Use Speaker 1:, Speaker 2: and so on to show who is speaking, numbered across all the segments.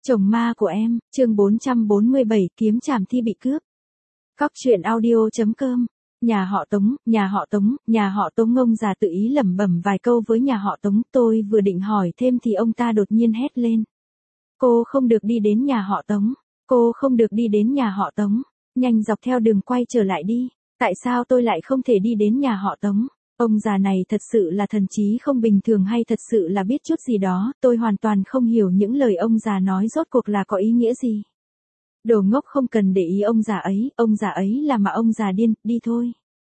Speaker 1: Chồng ma của em, chương 447, kiếm trảm thi bị cướp. Cóc truyện audio.com. Nhà họ Tống, nhà họ Tống, nhà họ Tống. Ông già tự ý lẩm bẩm vài câu với nhà họ Tống. Tôi vừa định hỏi thêm thì ông ta đột nhiên hét lên. Cô không được đi đến nhà họ Tống. Cô không được đi đến nhà họ Tống. Nhanh dọc theo đường quay trở lại đi. Tại sao tôi lại không thể đi đến nhà họ Tống? Ông già này thật sự là thần trí không bình thường hay thật sự là biết chút gì đó, tôi hoàn toàn không hiểu những lời ông già nói rốt cuộc là có ý nghĩa gì. Đồ ngốc, không cần để ý ông già ấy là mà ông già điên, đi thôi.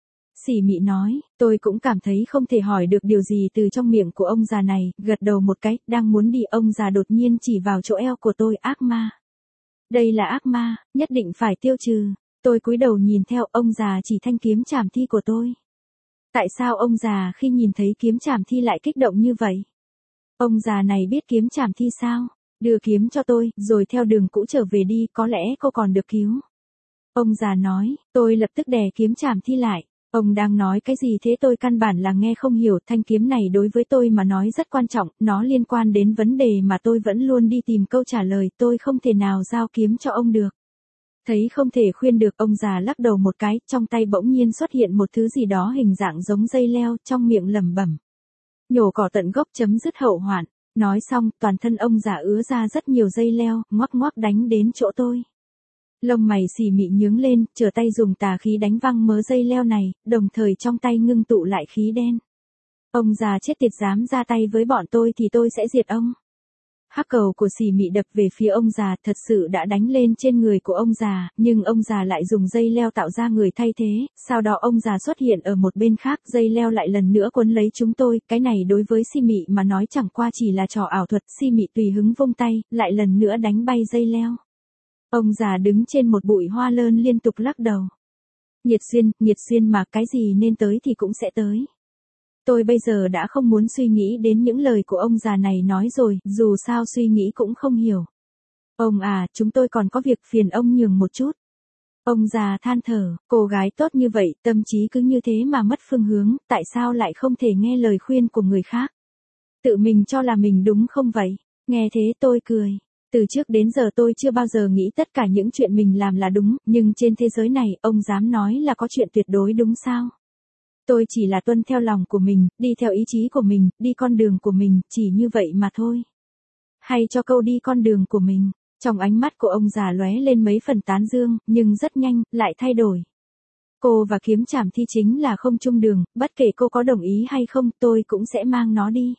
Speaker 1: Xỉ Mị nói, tôi cũng cảm thấy không thể hỏi được điều gì từ trong miệng của ông già này, gật đầu một cái, đang muốn đi, ông già đột nhiên chỉ vào chỗ eo của tôi, ác ma. Đây là ác ma, nhất định phải tiêu trừ. Tôi cúi đầu nhìn theo, ông già chỉ thanh kiếm trảm thi của tôi. Tại sao ông già khi nhìn thấy kiếm trảm thi lại kích động như vậy? Ông già này biết kiếm trảm thi sao? Đưa kiếm cho tôi, rồi theo đường cũ trở về đi, có lẽ cô còn được cứu. Ông già nói, tôi lập tức đè kiếm trảm thi lại. Ông đang nói cái gì thế? Tôi căn bản là nghe không hiểu. Thanh kiếm này đối với tôi mà nói rất quan trọng, nó liên quan đến vấn đề mà tôi vẫn luôn đi tìm câu trả lời, tôi không thể nào giao kiếm cho ông được. Thấy không thể khuyên được, ông già lắc đầu một cái, trong tay bỗng nhiên xuất hiện một thứ gì đó hình dạng giống dây leo, trong miệng lẩm bẩm. Nhổ cỏ tận gốc, chấm dứt hậu hoạn. Nói xong, toàn thân ông già ứa ra rất nhiều dây leo, ngoắc ngoắc đánh đến chỗ tôi. Lông mày Xỉ Mị nhướng lên, trở tay dùng tà khí đánh văng mớ dây leo này, đồng thời trong tay ngưng tụ lại khí đen. Ông già chết tiệt, dám ra tay với bọn tôi thì tôi sẽ diệt ông. Hắc cầu của Xỉ Mị đập về phía ông già, thật sự đã đánh lên trên người của ông già, nhưng ông già lại dùng dây leo tạo ra người thay thế, sau đó ông già xuất hiện ở một bên khác, dây leo lại lần nữa quấn lấy chúng tôi, cái này đối với Xỉ Mị mà nói chẳng qua chỉ là trò ảo thuật. Xỉ Mị tùy hứng vung tay, lại lần nữa đánh bay dây leo. Ông già đứng trên một bụi hoa lơn liên tục lắc đầu. Nhiệt xuyên mà, cái gì nên tới thì cũng sẽ tới. Tôi bây giờ đã không muốn suy nghĩ đến những lời của ông già này nói rồi, dù sao suy nghĩ cũng không hiểu. Ông à, chúng tôi còn có việc, phiền ông nhường một chút. Ông già than thở, cô gái tốt như vậy, tâm trí cứ như thế mà mất phương hướng, tại sao lại không thể nghe lời khuyên của người khác? Tự mình cho là mình đúng không vậy? Nghe thế tôi cười. Từ trước đến giờ tôi chưa bao giờ nghĩ tất cả những chuyện mình làm là đúng, nhưng trên thế giới này, ông dám nói là có chuyện tuyệt đối đúng sao? Tôi chỉ là tuân theo lòng của mình, đi theo ý chí của mình, đi con đường của mình, chỉ như vậy mà thôi. Hay cho câu đi con đường của mình. Trong ánh mắt của ông già lóe lên mấy phần tán dương, nhưng rất nhanh, lại thay đổi. Cô và kiếm trảm thi chính là không chung đường, bất kể cô có đồng ý hay không, tôi cũng sẽ mang nó đi.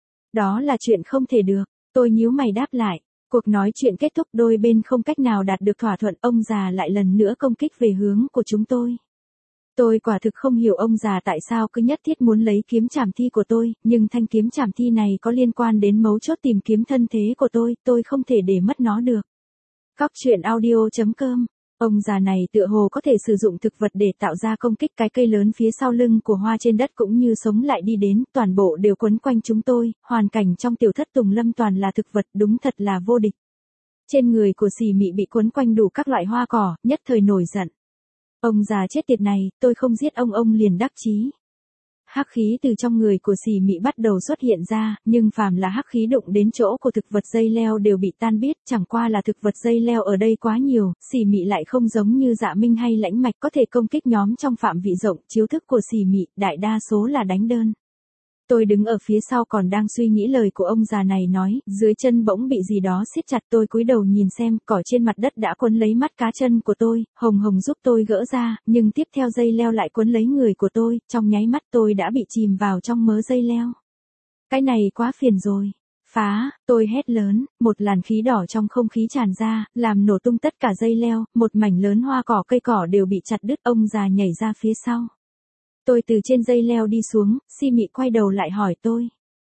Speaker 1: Đó là chuyện không thể được, tôi nhíu mày đáp lại. Cuộc nói chuyện kết thúc, đôi bên không cách nào đạt được thỏa thuận, ông già lại lần nữa công kích về hướng của chúng tôi. Tôi quả thực không hiểu ông già tại sao cứ nhất thiết muốn lấy kiếm trảm thi của tôi, nhưng thanh kiếm trảm thi này có liên quan đến mấu chốt tìm kiếm thân thế của tôi không thể để mất nó được. Cóc truyện audio.com. Ông già này tựa hồ có thể sử dụng thực vật để tạo ra công kích. Cái cây lớn phía sau lưng của Hoa trên đất cũng như sống lại đi đến, toàn bộ đều quấn quanh chúng tôi, hoàn cảnh trong tiểu thất tùng lâm toàn là thực vật, đúng thật là vô địch. Trên người của Xỉ Mị bị quấn quanh đủ các loại hoa cỏ, nhất thời nổi giận. Ông già chết tiệt này, tôi không giết ông liền đắc chí. Hắc khí từ trong người của Xỉ Mị bắt đầu xuất hiện ra, nhưng phàm là hắc khí đụng đến chỗ của thực vật dây leo đều bị tan biết, chẳng qua là thực vật dây leo ở đây quá nhiều, Xỉ Mị lại không giống như Dạ Minh hay Lãnh Mạch có thể công kích nhóm trong phạm vị rộng, chiêu thức của Xỉ Mị, đại đa số là đánh đơn. Tôi đứng ở phía sau còn đang suy nghĩ lời của ông già này nói, dưới chân bỗng bị gì đó siết chặt, tôi cúi đầu nhìn xem, cỏ trên mặt đất đã quấn lấy mắt cá chân của tôi, Hồng giúp tôi gỡ ra, nhưng tiếp theo dây leo lại quấn lấy người của tôi, trong nháy mắt tôi đã bị chìm vào trong mớ dây leo. Cái này quá phiền rồi. Phá, tôi hét lớn, một làn khí đỏ trong không khí tràn ra, làm nổ tung tất cả dây leo, một mảnh lớn hoa cỏ cây cỏ đều bị chặt đứt, ông già nhảy ra phía sau. Tôi từ trên dây leo đi xuống, Xỉ Mị quay đầu lại hỏi tôi.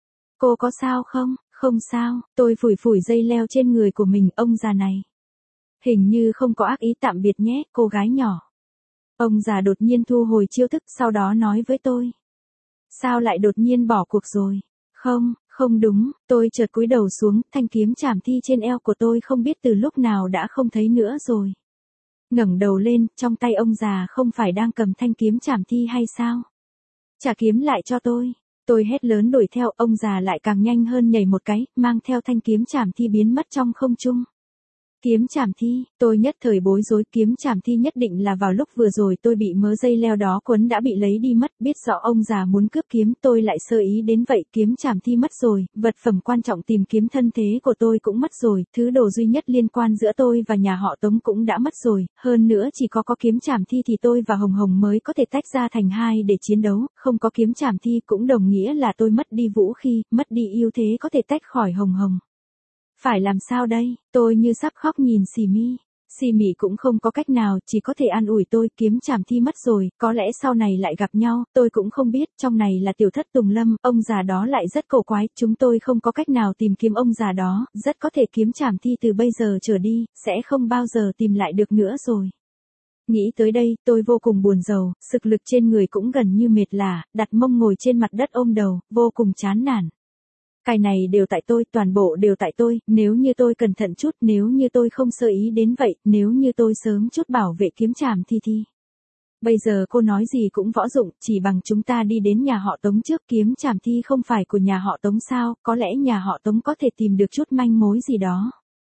Speaker 1: Cô có sao không? Không sao, tôi phủi dây leo trên người của mình, ông già này. Hình như không có ác ý, tạm biệt nhé, cô gái nhỏ. Ông già đột nhiên thu hồi chiêu thức, sau đó nói với tôi. Sao lại đột nhiên bỏ cuộc rồi? Không đúng, tôi chợt cúi đầu xuống, thanh kiếm trảm thi trên eo của tôi không biết từ lúc nào đã không thấy nữa rồi. Ngẩng đầu lên, trong tay ông già không phải đang cầm thanh kiếm trảm thi hay sao? Trả kiếm lại cho tôi. Tôi hét lớn đuổi theo, ông già lại càng nhanh hơn nhảy một cái, mang theo thanh kiếm trảm thi biến mất trong không trung. Kiếm trảm thi, tôi nhất thời bối rối, kiếm trảm thi nhất định là vào lúc vừa rồi tôi bị mớ dây leo đó quấn đã bị lấy đi mất, biết rõ ông già muốn cướp kiếm, tôi lại sơ ý đến vậy, kiếm trảm thi mất rồi, vật phẩm quan trọng tìm kiếm thân thế của tôi cũng mất rồi, thứ đồ duy nhất liên quan giữa tôi và nhà họ Tống cũng đã mất rồi, hơn nữa chỉ có kiếm trảm thi thì tôi và Hồng Hồng mới có thể tách ra thành hai để chiến đấu, không có kiếm trảm thi cũng đồng nghĩa là tôi mất đi vũ khí, mất đi ưu thế có thể tách khỏi Hồng Hồng. Phải làm sao đây, tôi như sắp khóc nhìn Xì Mi. Xì Mị cũng không có cách nào, chỉ có thể an ủi tôi, kiếm trảm thi mất rồi, có lẽ sau này lại gặp nhau, tôi cũng không biết, trong này là tiểu thất Tùng Lâm, ông già đó lại rất cổ quái, chúng tôi không có cách nào tìm kiếm ông già đó, rất có thể kiếm trảm thi từ bây giờ trở đi, sẽ không bao giờ tìm lại được nữa rồi. Nghĩ tới đây, tôi vô cùng buồn rầu, sức lực trên người cũng gần như mệt lả, đặt mông ngồi trên mặt đất ôm đầu, vô cùng chán nản. Cái này đều tại tôi, toàn bộ đều tại tôi, nếu như tôi cẩn thận chút, nếu như tôi không sơ ý đến vậy, nếu như tôi sớm chút bảo vệ kiếm trảm thi. Bây giờ cô nói gì cũng võ dụng, chỉ bằng chúng ta đi đến nhà họ Tống trước, kiếm trảm thi không phải của nhà họ Tống sao, có lẽ nhà họ Tống có thể tìm được chút manh mối gì đó.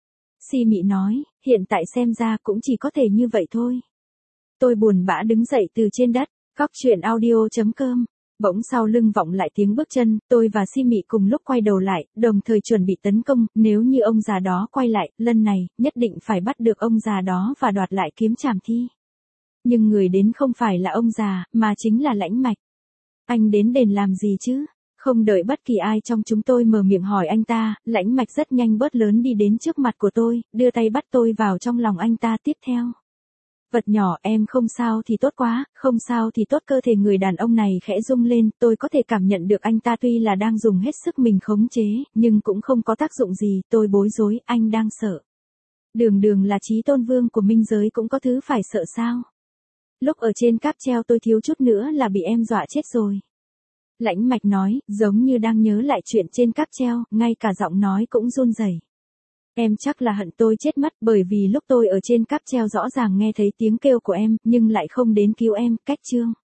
Speaker 1: Xì Mị nói, hiện tại xem ra cũng chỉ có thể như vậy thôi. Tôi buồn bã đứng dậy từ trên đất, Cóc Truyện Audio.com. Bỗng sau lưng vọng lại tiếng bước chân, tôi và Xì Mị cùng lúc quay đầu lại, đồng thời chuẩn bị tấn công, nếu như ông già đó quay lại, lần này, nhất định phải bắt được ông già đó và đoạt lại kiếm trảm thi. Nhưng người đến không phải là ông già, mà chính là Lãnh Mạch. Anh đến đền làm gì chứ? Không đợi bất kỳ ai trong chúng tôi mở miệng hỏi anh ta, Lãnh Mạch rất nhanh bớt lớn đi đến trước mặt của tôi, đưa tay bắt tôi vào trong lòng anh ta tiếp theo. Vật nhỏ, em không sao thì tốt quá, không sao thì tốt. Cơ thể người đàn ông này khẽ rung lên, tôi có thể cảm nhận được anh ta tuy là đang dùng hết sức mình khống chế, nhưng cũng không có tác dụng gì, tôi bối rối, anh đang sợ. Đường là chí tôn vương của minh giới cũng có thứ phải sợ sao? Lúc ở trên cáp treo tôi thiếu chút nữa là bị em dọa chết rồi. Lãnh Mạch nói, giống như đang nhớ lại chuyện trên cáp treo, ngay cả giọng nói cũng run rẩy. Em chắc là hận tôi chết mất, bởi vì lúc tôi ở trên cáp treo rõ ràng nghe thấy tiếng kêu của em, nhưng lại không đến cứu em. Cách chương